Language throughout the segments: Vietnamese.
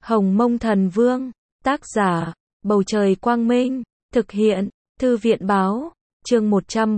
Hồng Mông Thần Vương, tác giả, Bầu Trời Quang Minh, thực hiện, Thư viện Báo, chương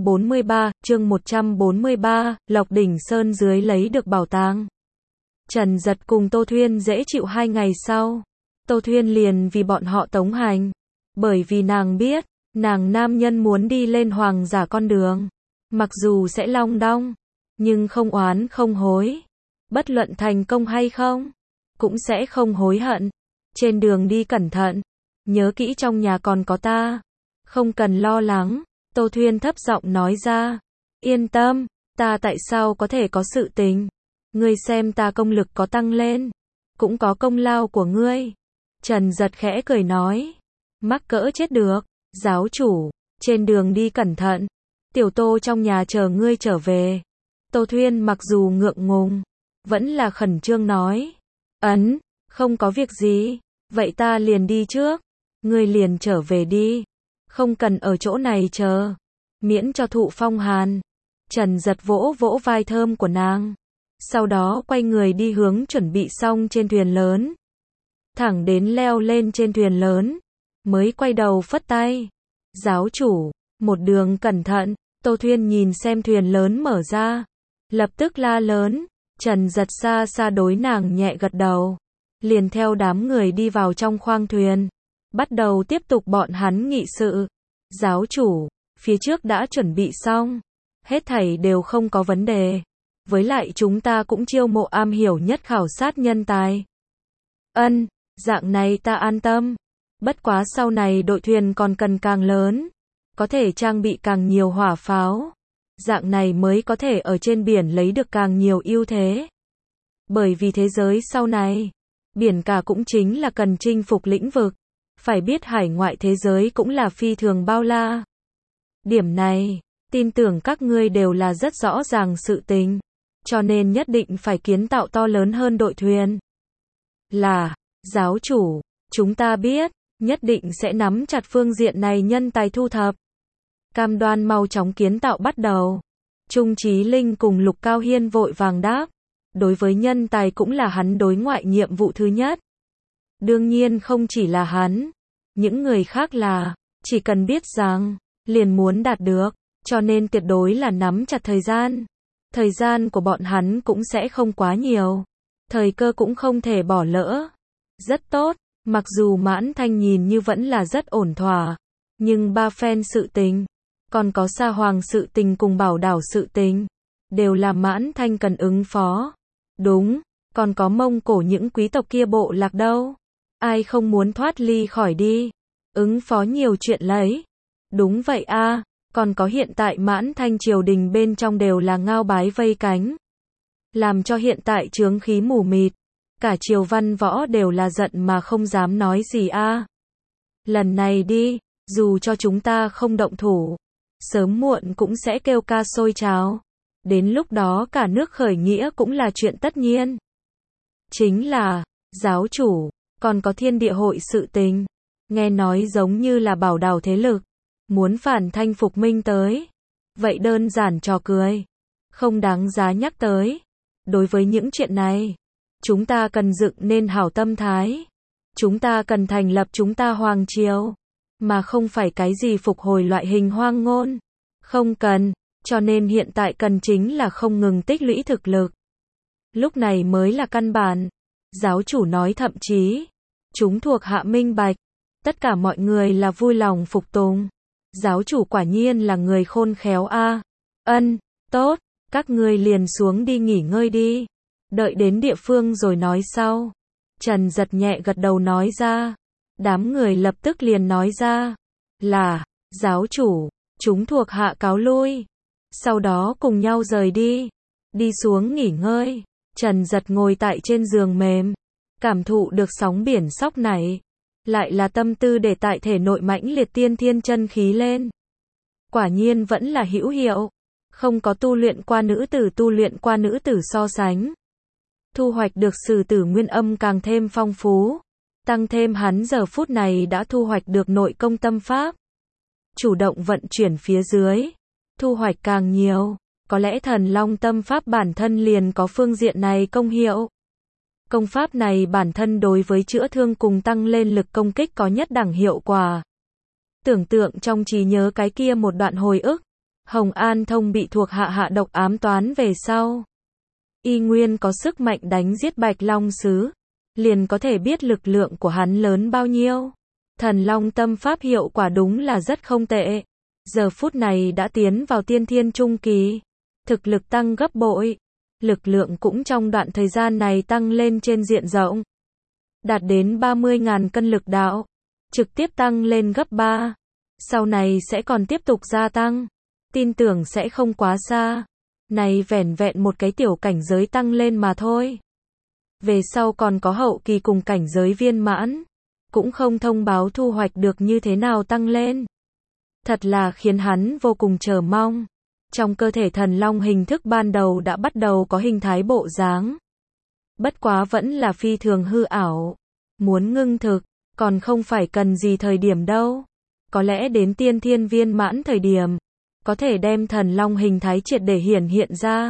143, Lộc Đỉnh Sơn dưới lấy được bảo tàng. Trần Dật cùng Tô Thuyên dễ chịu 2 ngày sau. Tô Thuyên liền vì bọn họ tống hành. Bởi vì nàng biết, nàng nam nhân muốn đi lên hoàng giả con đường. Mặc dù sẽ long đong, nhưng không oán không hối. Bất luận thành công hay không, cũng sẽ không hối hận. Trên đường đi cẩn thận, nhớ kỹ trong nhà còn có ta. Không cần lo lắng, Tô Thuyên thấp giọng nói ra. Yên tâm, ta tại sao có thể có sự tình. Ngươi xem ta công lực có tăng lên, cũng có công lao của ngươi. Trần Dật khẽ cười nói. Mắc cỡ chết được, giáo chủ, trên đường đi cẩn thận. Tiểu Tô trong nhà chờ ngươi trở về. Tô Thuyên mặc dù ngượng ngùng, vẫn là khẩn trương nói. Không có việc gì, vậy ta liền đi trước. Ngươi liền trở về đi, không cần ở chỗ này chờ, miễn cho thụ phong hàn. Trần Dật vỗ vỗ vai thơm của nàng, sau đó quay người đi hướng chuẩn bị xong trên thuyền lớn. Thẳng đến leo lên trên thuyền lớn, mới quay đầu phất tay. Giáo chủ, một đường cẩn thận. Tô Thuyên nhìn xem thuyền lớn mở ra, lập tức la lớn. Trần Dật xa xa đối nàng nhẹ gật đầu, liền theo đám người đi vào trong khoang thuyền, bắt đầu tiếp tục bọn hắn nghị sự. Giáo chủ, phía trước đã chuẩn bị xong, hết thảy đều không có vấn đề. Với lại chúng ta cũng chiêu mộ am hiểu nhất khảo sát nhân tài. Dạng này ta an tâm. Bất quá sau này đội thuyền còn cần càng lớn, có thể trang bị càng nhiều hỏa pháo. Dạng này mới có thể ở trên biển lấy được càng nhiều ưu thế. Bởi vì thế giới sau này, biển cả cũng chính là cần chinh phục lĩnh vực. Phải biết hải ngoại thế giới cũng là phi thường bao la. Điểm này, tin tưởng các ngươi đều là rất rõ ràng sự tình. Cho nên nhất định phải kiến tạo to lớn hơn đội thuyền. Là, giáo chủ, chúng ta biết, nhất định sẽ nắm chặt phương diện này nhân tài thu thập. Cam đoan mau chóng kiến tạo bắt đầu. Trung Chí Linh cùng Lục Cao Hiên vội vàng đáp. Đối với nhân tài cũng là hắn đối ngoại nhiệm vụ thứ nhất. Đương nhiên không chỉ là hắn, những người khác là, chỉ cần biết rằng, liền muốn đạt được, cho nên tuyệt đối là nắm chặt thời gian. Thời gian của bọn hắn cũng sẽ không quá nhiều. Thời cơ cũng không thể bỏ lỡ. Rất tốt, mặc dù Mãn Thanh nhìn như vẫn là rất ổn thỏa, nhưng ba phen sự tình, còn có Sa Hoàng sự tình cùng Bảo Đảo sự tình, đều là Mãn Thanh cần ứng phó. Đúng, còn có Mông Cổ những quý tộc kia bộ lạc đâu. Ai không muốn thoát ly khỏi đi, ứng phó nhiều chuyện lấy. Đúng vậy a, còn có hiện tại Mãn Thanh triều đình bên trong đều là ngao bái vây cánh. Làm cho hiện tại chướng khí mù mịt, cả triều văn võ đều là giận mà không dám nói gì a. Lần này đi, dù cho chúng ta không động thủ, sớm muộn cũng sẽ kêu ca sôi trào. Đến lúc đó cả nước khởi nghĩa cũng là chuyện tất nhiên. Chính là, giáo chủ, còn có Thiên Địa hội sự tình. Nghe nói giống như là Bảo Đảo thế lực muốn phản Thanh phục Minh tới. Vậy đơn giản trò cười, không đáng giá nhắc tới. Đối với những chuyện này, chúng ta cần dựng nên hảo tâm thái. Chúng ta cần thành lập chúng ta hoàng triều, mà không phải cái gì phục hồi loại hình hoang ngôn. Không cần, cho nên hiện tại cần chính là không ngừng tích lũy thực lực. Lúc này mới là căn bản. Giáo chủ nói thậm chí, chúng thuộc hạ minh bạch. Tất cả mọi người là vui lòng phục tùng. Giáo chủ quả nhiên là người khôn khéo a. Tốt, các ngươi liền xuống đi nghỉ ngơi đi. Đợi đến địa phương rồi nói sau. Trần Dật nhẹ gật đầu nói ra. Đám người lập tức liền nói ra. Là, giáo chủ, chúng thuộc hạ cáo lui. Sau đó cùng nhau rời đi. Đi xuống nghỉ ngơi. Trần Dật ngồi tại trên giường mềm, cảm thụ được sóng biển sóc nảy. Lại là tâm tư để tại thể nội mãnh liệt tiên thiên chân khí lên. Quả nhiên vẫn là hữu hiệu. Không có tu luyện qua nữ tử so sánh. Thu hoạch được sử tử nguyên âm càng thêm phong phú. Tăng thêm hắn giờ phút này đã thu hoạch được nội công tâm pháp. Chủ động vận chuyển phía dưới. Thu hoạch càng nhiều. Có lẽ thần long tâm pháp bản thân liền có phương diện này công hiệu. Công pháp này bản thân đối với chữa thương cùng tăng lên lực công kích có nhất đẳng hiệu quả. Tưởng tượng trong trí nhớ cái kia một đoạn hồi ức, Hồng An Thông bị thuộc hạ độc ám toán về sau. Y nguyên có sức mạnh đánh giết Bạch Long Sứ, liền có thể biết lực lượng của hắn lớn bao nhiêu. Thần Long tâm pháp hiệu quả đúng là rất không tệ. Giờ phút này đã tiến vào tiên thiên trung kỳ. Thực lực tăng gấp bội. Lực lượng cũng trong đoạn thời gian này tăng lên trên diện rộng. Đạt đến 30.000 cân lực đạo. Trực tiếp tăng lên gấp 3. Sau này sẽ còn tiếp tục gia tăng. Tin tưởng sẽ không quá xa. Này vẻn vẹn một cái tiểu cảnh giới tăng lên mà thôi. Về sau còn có hậu kỳ cùng cảnh giới viên mãn. Cũng không thông báo thu hoạch được như thế nào tăng lên. Thật là khiến hắn vô cùng chờ mong. Trong cơ thể thần long hình thức ban đầu đã bắt đầu có hình thái bộ dáng. Bất quá vẫn là phi thường hư ảo. Muốn ngưng thực, còn không phải cần gì thời điểm đâu. Có lẽ đến tiên thiên viên mãn thời điểm, có thể đem thần long hình thái triệt để hiển hiện ra.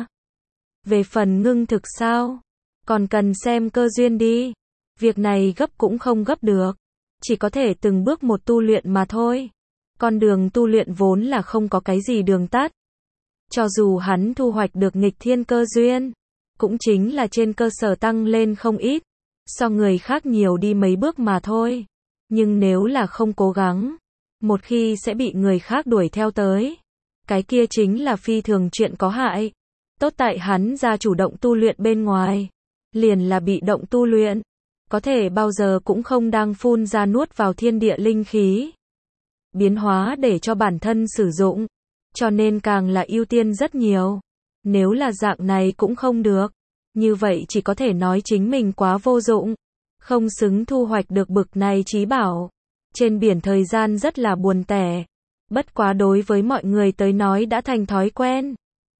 Về phần ngưng thực sao? Còn cần xem cơ duyên đi. Việc này gấp cũng không gấp được. Chỉ có thể từng bước một tu luyện mà thôi. Con đường tu luyện vốn là không có cái gì đường tắt. Cho dù hắn thu hoạch được nghịch thiên cơ duyên, cũng chính là trên cơ sở tăng lên không ít, so người khác nhiều đi mấy bước mà thôi. Nhưng nếu là không cố gắng, một khi sẽ bị người khác đuổi theo tới, cái kia chính là phi thường chuyện có hại. Tốt tại hắn ra chủ động tu luyện bên ngoài, liền là bị động tu luyện, có thể bao giờ cũng không đang phun ra nuốt vào thiên địa linh khí. Biến hóa để cho bản thân sử dụng, cho nên càng là ưu tiên rất nhiều. Nếu là dạng này cũng không được, như vậy chỉ có thể nói chính mình quá vô dụng, không xứng thu hoạch được bực này trí bảo. Trên biển thời gian rất là buồn tẻ, bất quá đối với mọi người tới nói đã thành thói quen.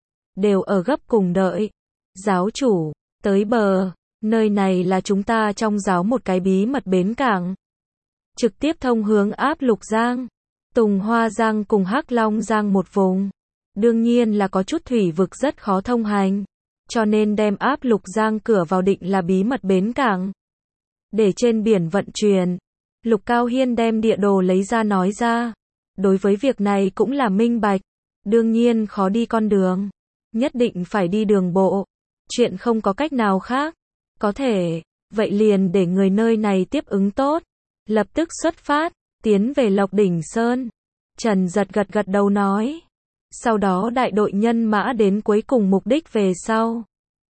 Đều ở gấp cùng đợi. Giáo chủ, tới bờ, nơi này là chúng ta trong giáo một cái bí mật bến cảng. Trực tiếp thông hướng Áp Lục Giang, Tùng Hoa Giang cùng Hắc Long Giang một vùng. Đương nhiên là có chút thủy vực rất khó thông hành, cho nên đem Áp Lục Giang cửa vào định là bí mật bến cảng. Để trên biển vận chuyển, Lục Cao Hiên đem địa đồ lấy ra nói ra. Đối với việc này cũng là minh bạch, đương nhiên khó đi con đường, nhất định phải đi đường bộ. Chuyện không có cách nào khác, có thể, vậy liền để người nơi này tiếp ứng tốt. Lập tức xuất phát, tiến về Lộc Đỉnh Sơn. Trần Giật gật đầu nói. Sau đó đại đội nhân mã đến cuối cùng mục đích về sau.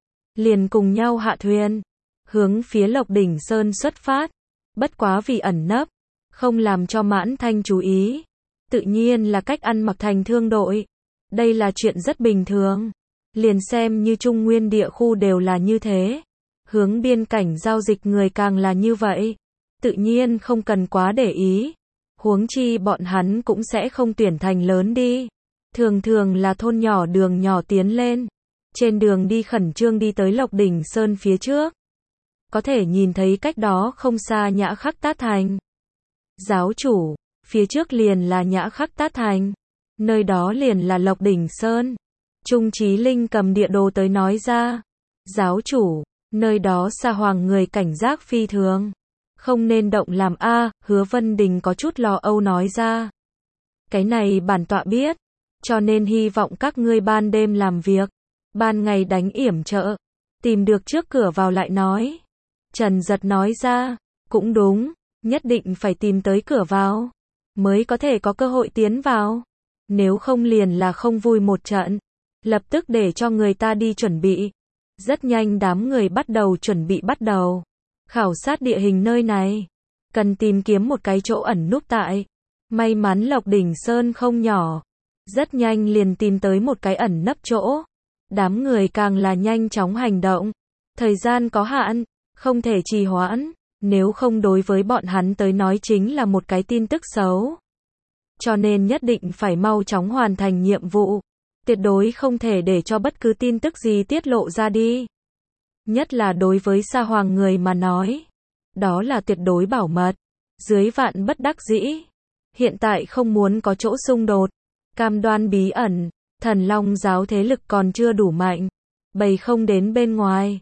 Liền cùng nhau hạ thuyền, hướng phía Lộc Đỉnh Sơn xuất phát. Bất quá vì ẩn nấp, không làm cho Mãn Thanh chú ý. Tự nhiên là cách ăn mặc thành thương đội. Đây là chuyện rất bình thường. Liền xem như Trung Nguyên địa khu đều là như thế. Hướng biên cảnh giao dịch người càng là như vậy. Tự nhiên không cần quá để ý. Huống chi bọn hắn cũng sẽ không tuyển thành lớn đi. Thường thường là thôn nhỏ đường nhỏ tiến lên. Trên đường đi khẩn trương đi tới Lộc Đỉnh Sơn phía trước. Có thể nhìn thấy cách đó không xa Nhã Khắc Tát Thành. Giáo chủ, phía trước liền là Nhã Khắc Tát Thành. Nơi đó liền là Lộc Đỉnh Sơn. Trung Chí Linh cầm địa đồ tới nói ra. Giáo chủ, nơi đó Sa Hoàng người cảnh giác phi thường. Không nên động làm a. Hứa Vân Đình có chút lo âu nói ra. Cái này bản tọa biết. Cho nên hy vọng các ngươi ban đêm làm việc. Ban ngày đánh yểm trợ. Tìm được trước cửa vào lại nói. Trần Giật nói ra. Cũng đúng. Nhất định phải tìm tới cửa vào. Mới có thể có cơ hội tiến vào. Nếu không liền là không vui một trận. Lập tức để cho người ta đi chuẩn bị. Rất nhanh đám người bắt đầu chuẩn bị bắt đầu. Khảo sát địa hình nơi này. Cần tìm kiếm một cái chỗ ẩn núp tại. May mắn Lộc Đỉnh Sơn không nhỏ. Rất nhanh liền tìm tới một cái ẩn nấp chỗ. Đám người càng là nhanh chóng hành động. Thời gian có hạn, không thể trì hoãn. Nếu không đối với bọn hắn tới nói chính là một cái tin tức xấu. Cho nên nhất định phải mau chóng hoàn thành nhiệm vụ. Tuyệt đối không thể để cho bất cứ tin tức gì tiết lộ ra đi. Nhất là đối với Sa Hoàng người mà nói. Đó là tuyệt đối bảo mật. Dưới vạn bất đắc dĩ. Hiện tại không muốn có chỗ xung đột. Cam đoan bí ẩn. Thần Long giáo thế lực còn chưa đủ mạnh. Bày không đến bên ngoài.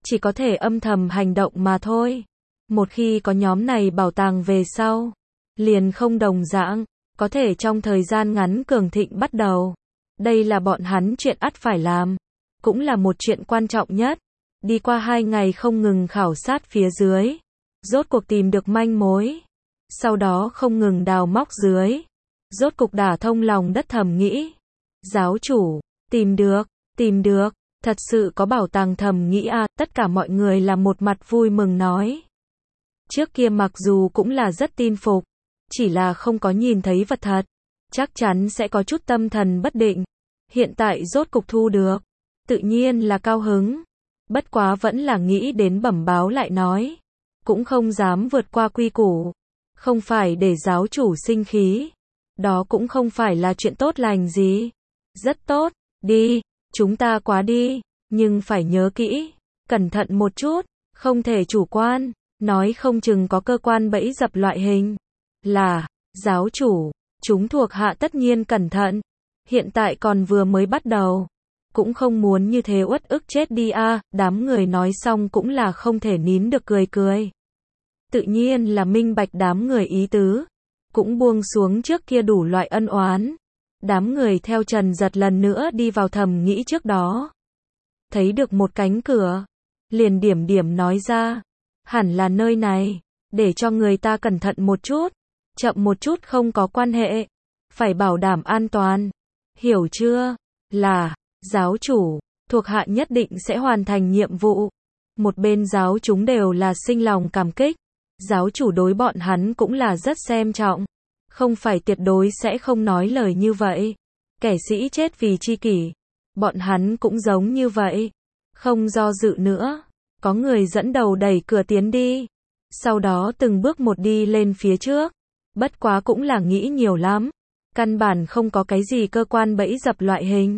chỉ có thể âm thầm hành động mà thôi. Một khi có nhóm này bảo tàng về sau, liền không đồng dạng, có thể trong thời gian ngắn cường thịnh bắt đầu. Đây là bọn hắn chuyện ắt phải làm, cũng là một chuyện quan trọng nhất. Đi qua 2 ngày không ngừng khảo sát phía dưới, rốt cuộc tìm được manh mối. Sau đó không ngừng đào móc dưới, rốt cục đả thông lòng đất thầm nghĩ. Giáo chủ, tìm được, thật sự có bảo tàng thầm nghĩ à, tất cả mọi người là một mặt vui mừng nói. Trước kia mặc dù cũng là rất tin phục, chỉ là không có nhìn thấy vật thật, chắc chắn sẽ có chút tâm thần bất định. Hiện tại rốt cục thu được, tự nhiên là cao hứng. Bất quá vẫn là nghĩ đến bẩm báo lại nói, cũng không dám vượt qua quy củ, không phải để giáo chủ sinh khí, đó cũng không phải là chuyện tốt lành gì. Rất tốt, đi, chúng ta quá đi, nhưng phải nhớ kỹ, cẩn thận một chút, không thể chủ quan, nói không chừng có cơ quan bẫy dập loại hình. Là, giáo chủ, chúng thuộc hạ tất nhiên cẩn thận, hiện tại còn vừa mới bắt đầu, cũng không muốn như thế uất ức chết đi a. Đám người nói xong cũng là không thể nín được cười. Tự nhiên là minh bạch đám người ý tứ, cũng buông xuống trước kia đủ loại ân oán. Đám người theo Trần Giật lần nữa đi vào thầm nghĩ trước đó. Thấy được một cánh cửa, liền điểm nói ra, hẳn là nơi này, để cho người ta cẩn thận một chút, chậm một chút không có quan hệ, phải bảo đảm an toàn, hiểu chưa? Là, giáo chủ, thuộc hạ nhất định sẽ hoàn thành nhiệm vụ. Một bên giáo chúng đều là sinh lòng cảm kích, giáo chủ đối bọn hắn cũng là rất xem trọng, không phải tuyệt đối sẽ không nói lời như vậy. Kẻ sĩ chết vì chi kỷ, bọn hắn cũng giống như vậy, không do dự nữa, có người dẫn đầu đẩy cửa tiến đi, sau đó từng bước một đi lên phía trước, bất quá cũng là nghĩ nhiều lắm, căn bản không có cái gì cơ quan bẫy dập loại hình.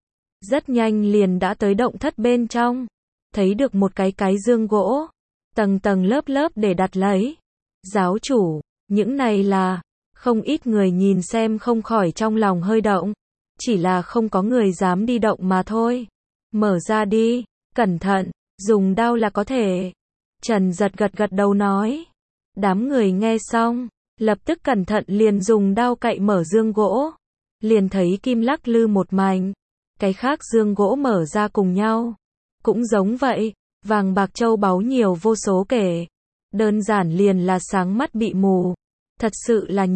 Rất nhanh liền đã tới động thất bên trong, thấy được một cái dương gỗ, tầng lớp để đặt lấy. Giáo chủ, những này là, không ít người nhìn xem không khỏi trong lòng hơi động, chỉ là không có người dám đi động mà thôi. Mở ra đi, cẩn thận, dùng đao là có thể. Trần Giật gật đầu nói. Đám người nghe xong, lập tức cẩn thận liền dùng đao cậy mở dương gỗ, liền thấy kim lắc lư một mảnh. Cái khác dương gỗ mở ra cùng nhau, cũng giống vậy, vàng bạc châu báu nhiều vô số kể, đơn giản liền là sáng mắt bị mù, thật sự là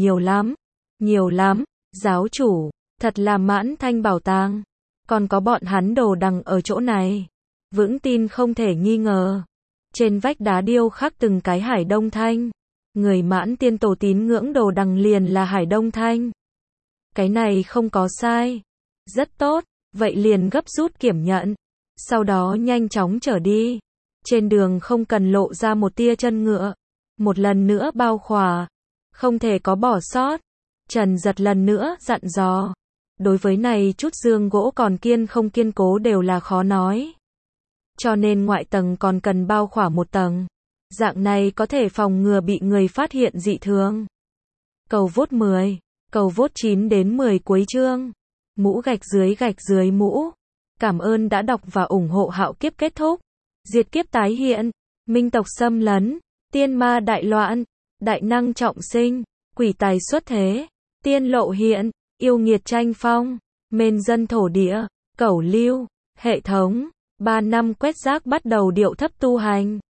nhiều lắm, giáo chủ, thật là mãn thanh bảo tàng, còn có bọn hắn đồ đằng ở chỗ này, vững tin không thể nghi ngờ, trên vách đá điêu khắc từng cái Hải Đông Thanh, người Mãn Tiên tổ tín ngưỡng đồ đằng liền là Hải Đông Thanh, cái này không có sai, rất tốt. Vậy liền gấp rút kiểm nhận, sau đó nhanh chóng trở đi. Trên đường không cần lộ ra một tia chân ngựa, một lần nữa bao khỏa, không thể có bỏ sót. Trần Giật lần nữa dặn dò, đối với này chút dương gỗ còn không kiên cố đều là khó nói. Cho nên ngoại tầng còn cần bao khỏa một tầng, dạng này có thể phòng ngừa bị người phát hiện dị thường. Cầu vote 10, cầu vote 9 đến 10 cuối chương. Mũ gạch dưới mũ. Cảm ơn đã đọc và ủng hộ Hạo Kiếp kết thúc. Diệt kiếp tái hiện, minh tộc xâm lấn, tiên ma đại loạn, đại năng trọng sinh, quỷ tài xuất thế, tiên lộ hiện, yêu nghiệt tranh phong, mên dân thổ địa, cẩu lưu, hệ thống, 3 năm quét rác bắt đầu điệu thấp tu hành.